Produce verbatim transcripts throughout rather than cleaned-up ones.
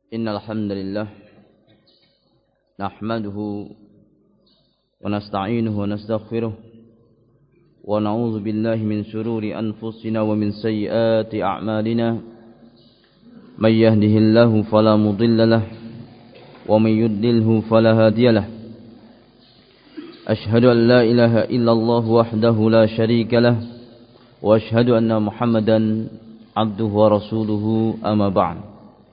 Innal hamdalillah nahmaduhu wa nasta'inuhu wa nastaghfiruh wa na'udzu billahi min shururi anfusina wa min sayyiati a'malina may yahdihillahu fala mudilla lahu wa may yudlilhu fala hadiya lahu ashhadu an la ilaha illallah wahdahu la syarika lahu wa ashhadu anna Muhammadan abduhu wa rasuluhu amma ba'd.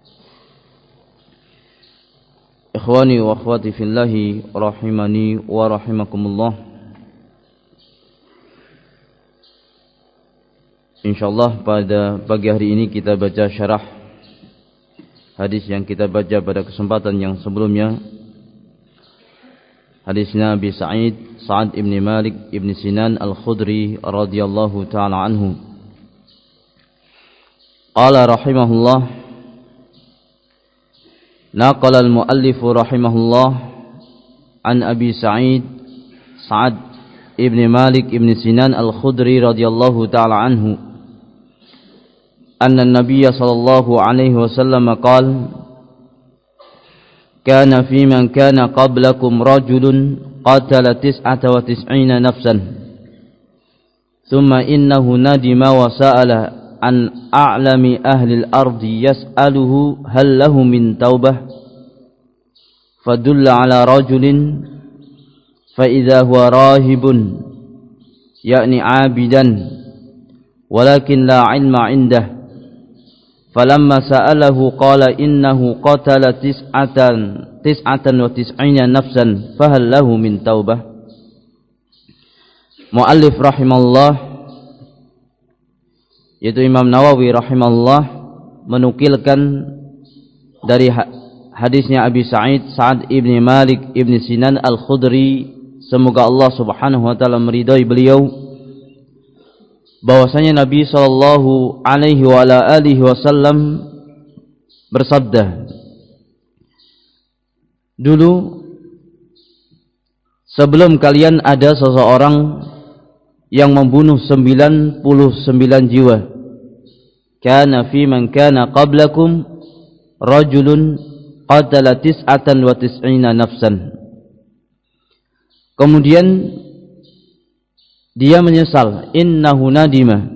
Ikhwani wa akhwati fillahi rahimani wa rahimakumullah. Insyaallah pada pagi hari ini kita baca syarah hadis yang kita baca pada kesempatan yang sebelumnya. Hadisnya Abi Sa'id Sa'ad ibn Malik ibn Sinan Al-Khudri radhiyallahu ta'ala anhu. Qala rahimahullah, naqala al-muallif rahimahullah an Abi Sa'id Sa'ad ibn Malik ibn Sinan Al-Khudri radhiyallahu ta'ala anhu anna an-nabiy sallallahu alaihi wasallam qala kana fi man kana qablakum rajulun qatala tis'ata wa tis'ina nafsan thumma innahu nadima wa sa'ala an a'lami ahli al-ardi yas'aluhu hal lahu min taubah fadulla ala rajulin fa idza huwa rahibun yakni 'abidan walakin la 'ilma 'indah falamma sa'alahu qala innahu qatala tis'atan tis'atan wa tis'ina nafsan fahal lahu min taubah. Muallif rahimallahu, yaitu Imam Nawawi rahimahullah, menukilkan dari hadisnya Abi Sa'id Sa'ad ibn Malik ibn Sinan Al-Khudri, semoga Allah subhanahu wa ta'ala meridai beliau, bahwasanya Nabi sallallahu alaihi wa ala alihi wasallam bersabda, dulu sebelum kalian ada seseorang yang membunuh sembilan puluh sembilan jiwa. Kana fi man kana qablakum rajulun qatala tis'atan wa tis'ina nafsan. Kemudian dia menyesal, innahu nadima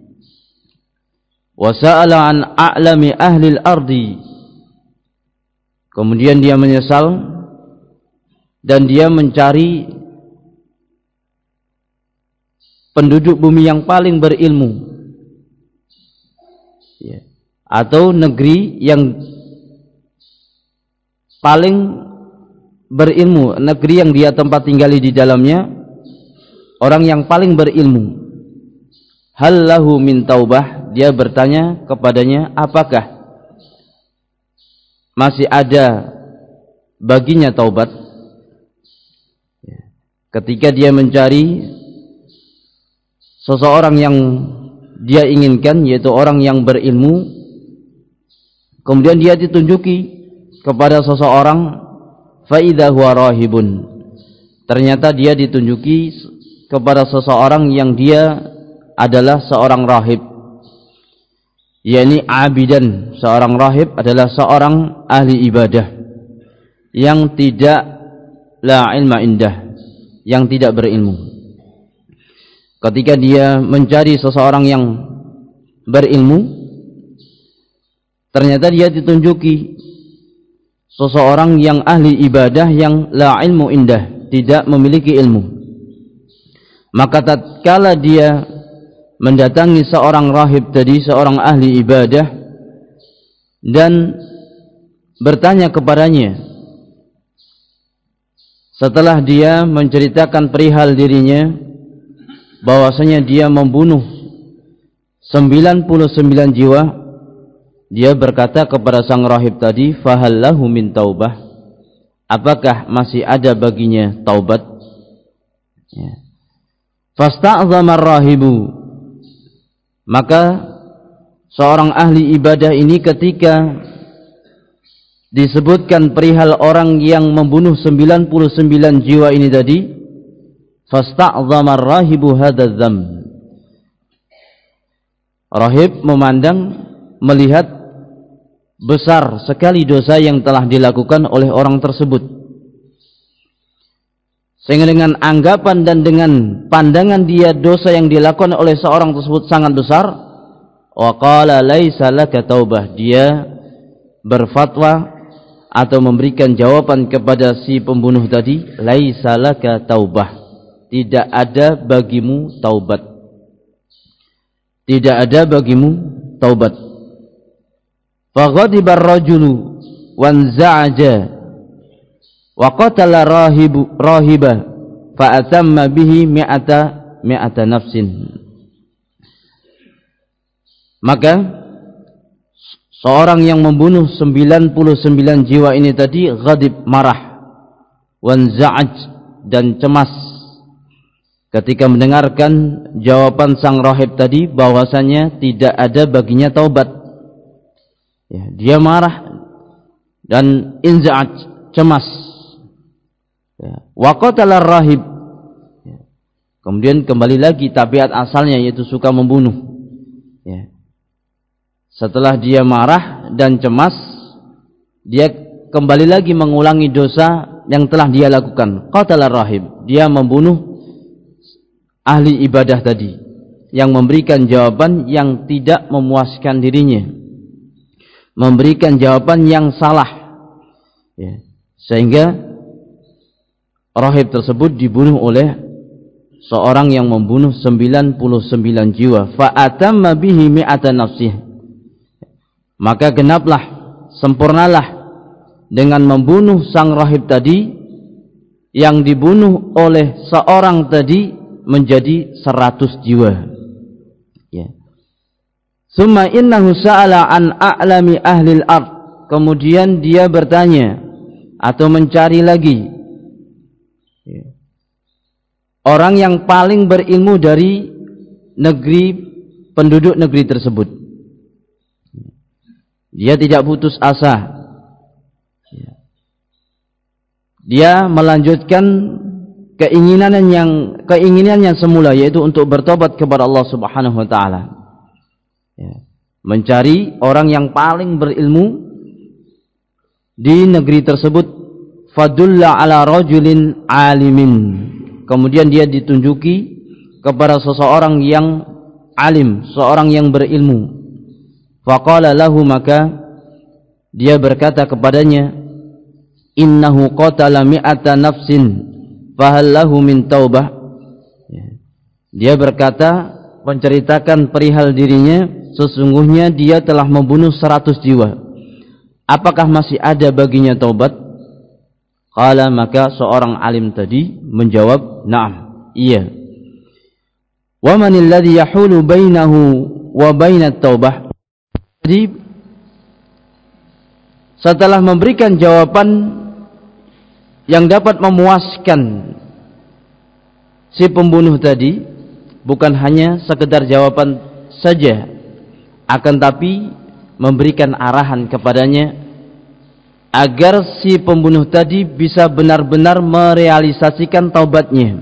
wa sa'ala an a'lami ahli al-ardi. Kemudian dia menyesal dan dia mencari penduduk bumi yang paling berilmu, ya, atau negeri yang paling berilmu, negeri yang dia tempat tinggali di dalamnya orang yang paling berilmu. Hal lahu min taubah, dia bertanya kepadanya, apakah masih ada baginya taubat? Ketika dia mencari seseorang yang dia inginkan, yaitu orang yang berilmu, kemudian dia ditunjuki kepada seseorang, fa idza huwa rahibun, ternyata dia ditunjuki kepada seseorang yang dia adalah seorang rahib, yakni abidan. Seorang rahib adalah seorang ahli ibadah yang tidak la ilma indah, yang tidak berilmu. Ketika dia mencari seseorang yang berilmu, ternyata dia ditunjuki seseorang yang ahli ibadah yang la ilmu indah, tidak memiliki ilmu. Maka tatkala dia mendatangi seorang rahib tadi, seorang ahli ibadah, dan bertanya kepadanya, setelah dia menceritakan perihal dirinya, bahwasanya dia membunuh sembilan puluh sembilan jiwa, dia berkata kepada sang rahib tadi, fahal lahu min taubah, apakah masih ada baginya taubat? Ya. Fasta'zama ar-rahibu, maka seorang ahli ibadah ini ketika disebutkan perihal orang yang membunuh sembilan puluh sembilan jiwa ini tadi, fasta'zama ar-rahibu hadzal dzam, rahib memandang, melihat besar sekali dosa yang telah dilakukan oleh orang tersebut, sehingga dengan anggapan dan dengan pandangan dia dosa yang dilakukan oleh seorang tersebut sangat besar, wa qala laisa laka taubah, dia berfatwa atau memberikan jawaban kepada si pembunuh tadi, laisa laka taubah, tidak ada bagimu taubat, tidak ada bagimu taubat. Faghadiba ar-rajulu wanza'aja wa qatala rahibu rahiba fa atamma bihi mi'ata mi'ata nafsin. Maka seorang yang membunuh sembilan puluh sembilan jiwa ini tadi ghadib, marah, wanza'aj, dan cemas ketika mendengarkan jawaban sang rahib tadi bahwasanya tidak ada baginya taubat. Ya, dia marah dan inza'aj, cemas. Ya, wa qatala rahib. Ya. Kemudian kembali lagi tabiat asalnya, yaitu suka membunuh. Ya. Setelah dia marah dan cemas, dia kembali lagi mengulangi dosa yang telah dia lakukan. Qatala rahib, dia membunuh ahli ibadah tadi yang memberikan jawaban yang tidak memuaskan dirinya, memberikan jawaban yang salah, ya. Sehingga rahib tersebut dibunuh oleh seorang yang membunuh sembilan puluh sembilan jiwa. Fa atamma bihi mi'ata nafsih, maka genaplah, sempurnalah dengan membunuh sang rahib tadi, yang dibunuh oleh seorang tadi menjadi seratus jiwa. Ya. Summa innahu sa'ala an a'lami ahlil ard, kemudian dia bertanya atau mencari lagi orang yang paling berilmu dari negeri, penduduk negeri tersebut. Dia tidak putus asa, dia melanjutkan keinginan yang keinginannya semula, yaitu untuk bertobat kepada Allah Subhanahu wa taala. Ya. Mencari orang yang paling berilmu di negeri tersebut. Fadulla ala rajulin alimin, kemudian dia ditunjuki kepada seseorang yang alim, seorang yang berilmu. Faqala lahu, maka dia berkata kepadanya, innahu qatala mi'ata nafsin fahal lahu min taubah. Dia berkata, menceritakan perihal dirinya, sesungguhnya dia telah membunuh seratus jiwa, apakah masih ada baginya taubat? Qala, maka seorang alim tadi menjawab, na'am, iya. Wa manil ladzi yahulu bainahu wa bainat taubah. Jadi setelah memberikan jawaban yang dapat memuaskan si pembunuh tadi, bukan hanya sekedar jawaban saja, akan tapi memberikan arahan kepadanya agar si pembunuh tadi bisa benar-benar merealisasikan taubatnya.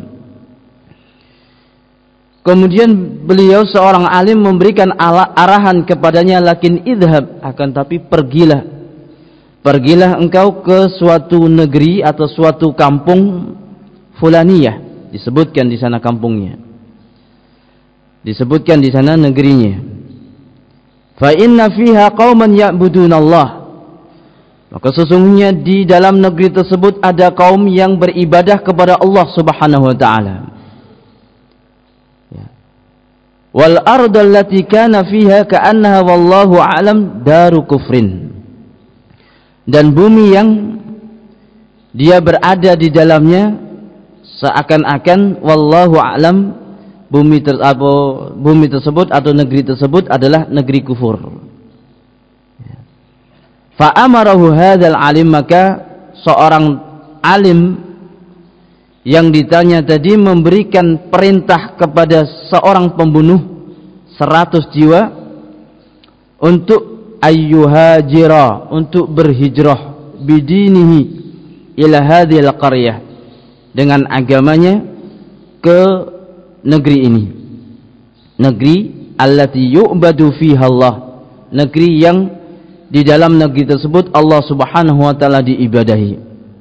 Kemudian beliau seorang alim memberikan arahan kepadanya, lakin idhab, akan tapi pergilah, pergilah engkau ke suatu negeri atau suatu kampung fulaniyah, disebutkan di sana kampungnya, disebutkan di sana negerinya. Fa inna fiha qauman ya'budunallah, maka sesungguhnya di dalam negeri tersebut ada kaum yang beribadah kepada Allah Subhanahu wa taala. Wal ardu allati kana fiha ka'annaha wallahu a'lam daru kufrin, dan bumi yang dia berada di dalamnya seakan-akan wallahu a'lam, bumi ter, atau bumi tersebut atau negeri tersebut adalah negeri kufur. Fa amarahu hadzal alim, maka seorang alim yang ditanya tadi memberikan perintah kepada seorang pembunuh seratus jiwa untuk ayyuhajira, untuk berhijrah bidinihi ila hadhil qaryah, dengan agamanya ke negeri ini, negeri allati yu'badu fiha Allah, negeri yang di dalam negeri tersebut Allah Subhanahu wa taala diibadahi.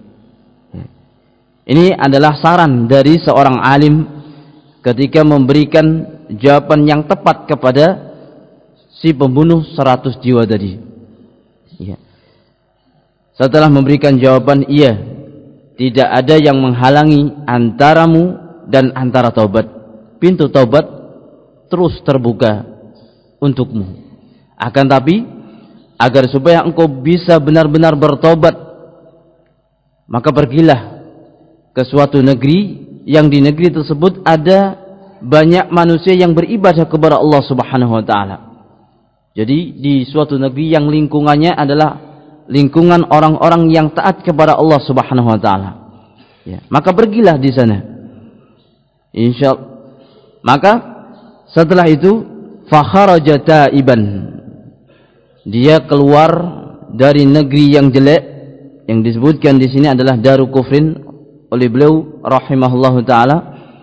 Ini adalah saran dari seorang alim ketika memberikan jawaban yang tepat kepada si pembunuh seratus jiwa tadi. Ya. Setelah memberikan jawaban, iya, tidak ada yang menghalangi antaramu dan antara taubat. Pintu taubat terus terbuka untukmu. Akan tapi, agar supaya engkau bisa benar-benar bertobat, maka pergilah ke suatu negeri yang di negeri tersebut ada banyak manusia yang beribadah kepada Allah Subhanahu wa taala. Jadi di suatu negeri yang lingkungannya adalah lingkungan orang-orang yang taat kepada Allah Subhanahu wa taala. Ya, maka pergilah di sana. Insyaallah. Maka setelah itu fa kharaja taiban. Dia keluar dari negeri yang jelek yang disebutkan di sini adalah daru kufrin oleh beliau rahimahullahu taala.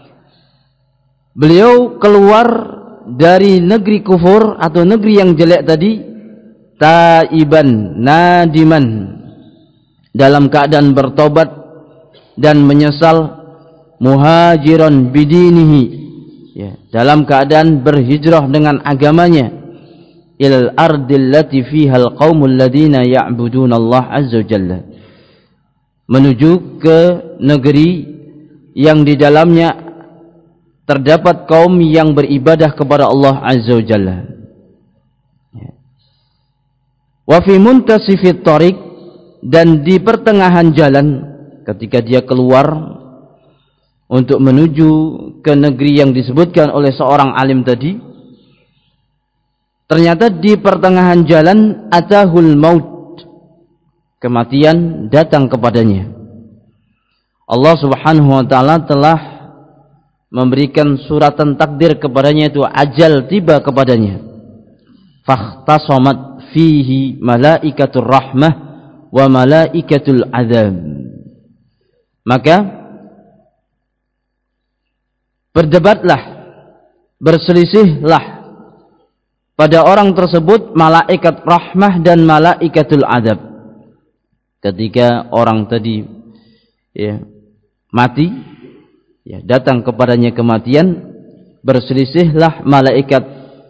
Beliau keluar dari negeri kufur atau negeri yang jelek tadi taiban nadiman, dalam keadaan bertobat dan menyesal, muhajiran bidinihi, ya, dalam keadaan berhijrah dengan agamanya, ilal ardil lati fiha alqaumul ladina ya'buduna Allah azza jalla, menuju ke negeri yang di dalamnya terdapat kaum yang beribadah kepada Allah azza jalla. Wa fi muntasifit thariq, dan di pertengahan jalan ketika dia keluar untuk menuju ke negeri yang disebutkan oleh seorang alim tadi, ternyata di pertengahan jalan atahul maut, kematian datang kepadanya. Allah Subhanahu wa taala telah memberikan suratan takdir kepadanya, itu ajal tiba kepadanya. Fakhtasamat fihi malaikatur rahmah wa malaikatul adzab. Maka berdebatlah, berselisihlah pada orang tersebut malaikat rahmah dan malaikatul adzab. Ketika orang tadi ya, mati, ya, datang kepadanya kematian, berselisihlah malaikat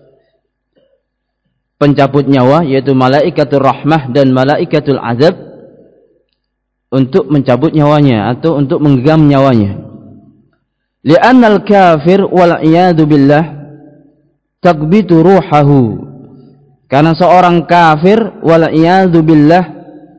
pencabut nyawa, yaitu malaikatul rahmah dan malaikatul adzab, untuk mencabut nyawanya atau untuk menggenggam nyawanya. Li'annal kafir wal iyadu billah takbitu ruhahu, karena seorang kafir wal iyadu billah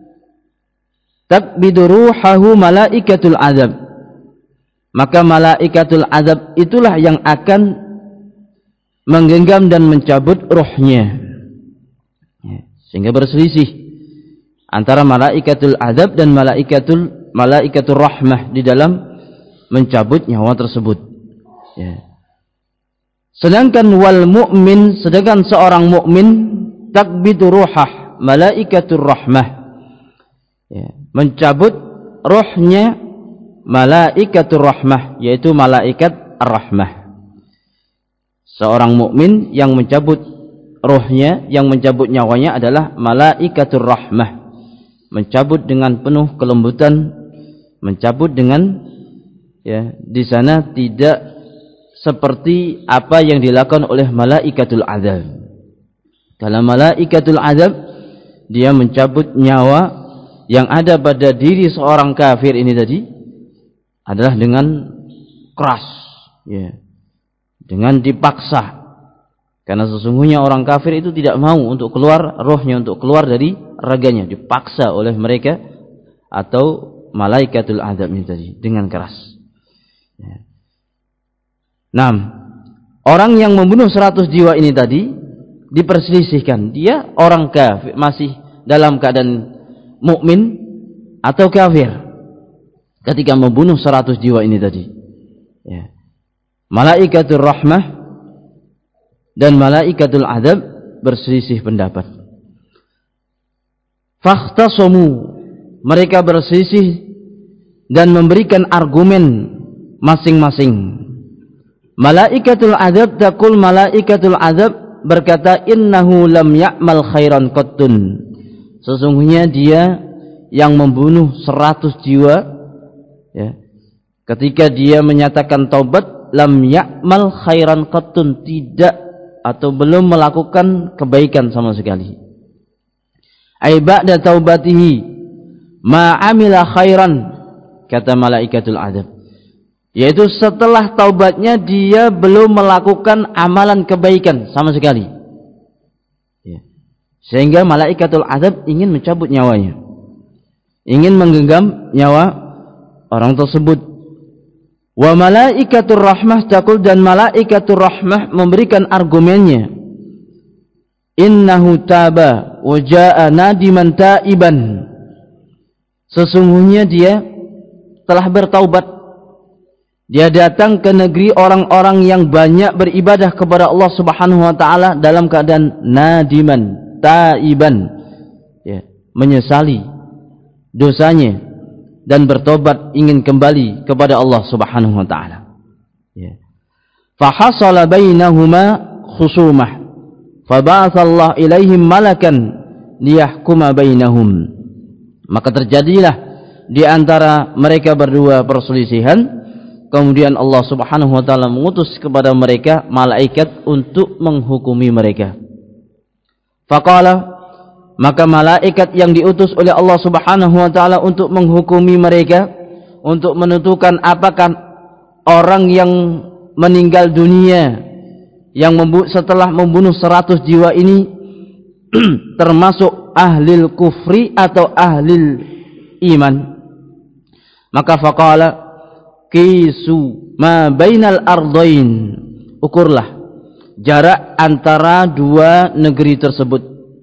takbitu ruhahu malaikatul adzab, maka malaikatul adzab itulah yang akan menggenggam dan mencabut ruhnya. Sehingga berselisih antara malaikatul adzab dan malaikatul malaikatul rahmah di dalam mencabut nyawa tersebut. Ya. Sedangkan wal mu'min, sedangkan seorang mukmin takbitu ruhah malaikatur rahmah, ya, mencabut ruhnya malaikatur rahmah, yaitu malaikat ar-rahmah. Seorang mukmin yang mencabut ruhnya, yang mencabut nyawanya adalah malaikatur rahmah, mencabut dengan penuh kelembutan, mencabut dengan, ya, di sana tidak seperti apa yang dilakukan oleh malaikatul adzab. Kalau malaikatul adzab, dia mencabut nyawa yang ada pada diri seorang kafir ini tadi adalah dengan keras, ya, dengan dipaksa. Karena sesungguhnya orang kafir itu tidak mau untuk keluar rohnya, untuk keluar dari raganya, dipaksa oleh mereka atau malaikatul adzab ini tadi dengan keras. Ya. Nah, orang yang membunuh seratus jiwa ini tadi diperselisihkan, dia orang kafir, masih dalam keadaan mukmin atau kafir ketika membunuh seratus jiwa ini tadi. Ya. Malaikatul rahmah dan malaikatul adzab berselisih pendapat. Fakhtasamu, mereka berselisih dan memberikan argumen masing-masing. Malaikatul adzab taqul, malaikatul adzab berkata, innahu lam ya'mal khairan qattun, sesungguhnya dia yang membunuh seratus jiwa, ya, ketika dia menyatakan taubat, lam ya'mal khairan qattun, tidak atau belum melakukan kebaikan sama sekali. Ai ba'da taubatihi ma amila khairan, kata malaikatul adzab, yaitu setelah taubatnya dia belum melakukan amalan kebaikan sama sekali, ya. Sehingga malaikatul adzab ingin mencabut nyawanya, ingin menggenggam nyawa orang tersebut. Wa malaikatur rahmah taqul, dan malaikatur rahmah memberikan argumennya, innahu taba wa jaa nadiman taiban, sesungguhnya dia telah bertaubat, dia datang ke negeri orang-orang yang banyak beribadah kepada Allah Subhanahu wa taala dalam keadaan nadiman taiban, ya, menyesali dosanya dan bertobat ingin kembali kepada Allah Subhanahu wa taala, ya. Fa hasala bainahuma khusumah fa ba'atsallahu ilaihim malakan liyahkuma bainahum, maka terjadilah di antara mereka berdua perselisihan, kemudian Allah Subhanahu wa taala mengutus kepada mereka malaikat untuk menghukumi mereka. Faqala, maka malaikat yang diutus oleh Allah Subhanahu wa taala untuk menghukumi mereka, untuk menentukan apakah orang yang meninggal dunia yang membu- setelah membunuh seratus jiwa ini termasuk ahlil kufri atau ahlil iman. Maka faqala qisu ma bainal ardain, ukurlah jarak antara dua negeri tersebut,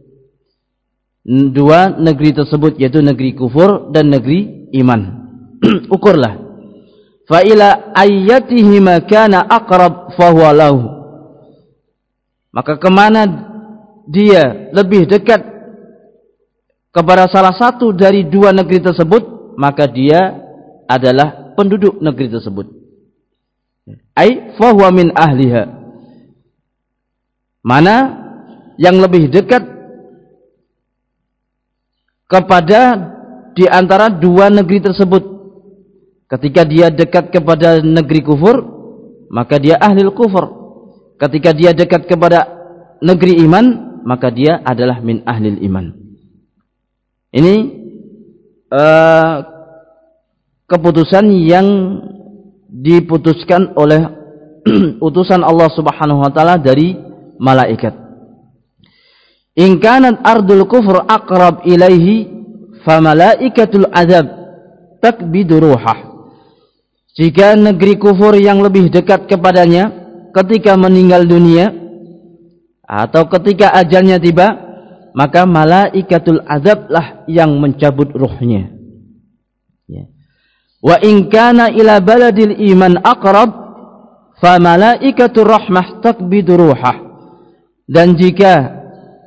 dua negeri tersebut yaitu negeri kufur dan negeri iman. Ukurlah, fa ila ayyatihima kana aqrab fa huwa lahu, maka kemana dia lebih dekat kepada salah satu dari dua negeri tersebut, maka dia adalah penduduk negeri tersebut. Ai fa huwa min ahliha, mana yang lebih dekat kepada di antara dua negeri tersebut. Ketika dia dekat kepada negeri kufur, maka dia ahlul kufur. Ketika dia dekat kepada negeri iman, maka dia adalah min ahlil iman. Ini uh, keputusan yang diputuskan oleh utusan Allah Subhanahu wa taala dari malaikat. In kanat ardul kufur aqrab ilaihi fa malaikatul azab takbidu ruhah, jika negeri kufur yang lebih dekat kepadanya ketika meninggal dunia atau ketika ajalnya tiba, maka malaikatul azablah yang mencabut ruhnya, ya. Wa in kana ila baladil iman aqrab fa malaikatur rahmah takbidu ruhah, dan jika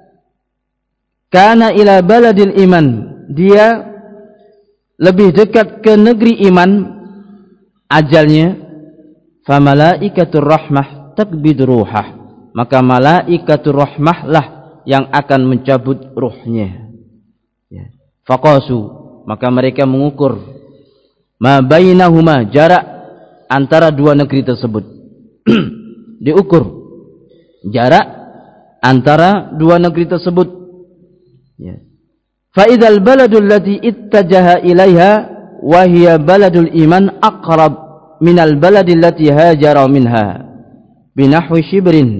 kana ila baladil iman, dia lebih dekat ke negeri iman ajalnya, fa malaikatur rahmah takbidu ruhah, maka malaikatur rahmah lah yang akan mencabut ruhnya, ya. Faqasu, maka mereka mengukur ma bainahuma, jarak antara dua negeri tersebut. Diukur jarak antara dua negeri tersebut, ya. Fa idzal baladul ladzi ittajaha ilaiha wa hiya baladul iman aqrab minal baladil lati hajara minha binahwi shibrin.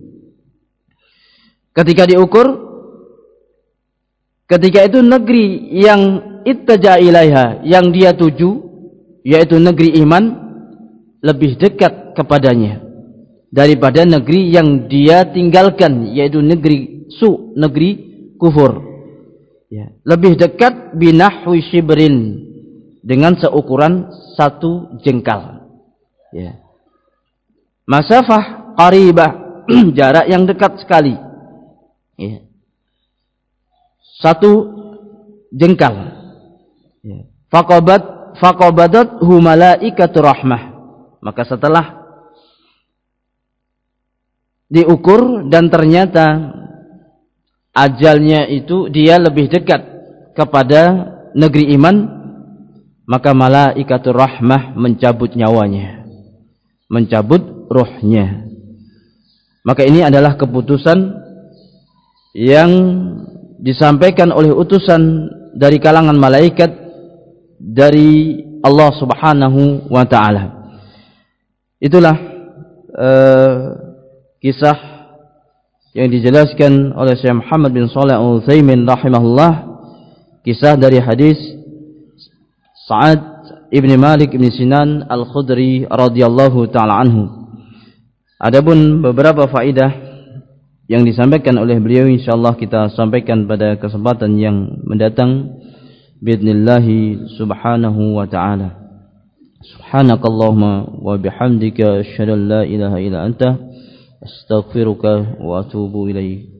Ketika diukur, ketika itu negeri yang ittaja ilaiha, yang dia tuju, yaitu negeri iman, lebih dekat kepadanya daripada negeri yang dia tinggalkan, yaitu negeri su, negeri kufur, ya. Lebih dekat binahwi shibrin, dengan seukuran satu jengkal, ya. Masafah qaribah, jarak yang dekat sekali, ya. Satu jengkal, ya. Faqabat faqabadat hu malaikatur rahmah, maka setelah diukur dan ternyata ajalnya itu dia lebih dekat kepada negeri iman, maka malaikatur rahmah mencabut nyawanya, mencabut ruhnya. Maka ini adalah keputusan yang disampaikan oleh utusan dari kalangan malaikat dari Allah Subhanahu wa taala. Itulah uh, kisah yang dijelaskan oleh Syekh Muhammad bin Shalih Al-Utsaimin rahimahullah, kisah dari hadis Sa'ad ibn Malik ibn Sinan Al-Khudri radhiyallahu taala anhu. Adapun beberapa faedah yang disampaikan oleh beliau insyaallah kita sampaikan pada kesempatan yang mendatang biidznillah subhanahu wa ta'ala. Subhanakallahumma wa bihamdika asyhadu an la ilaha illa anta astaghfiruka wa atubu ilaik.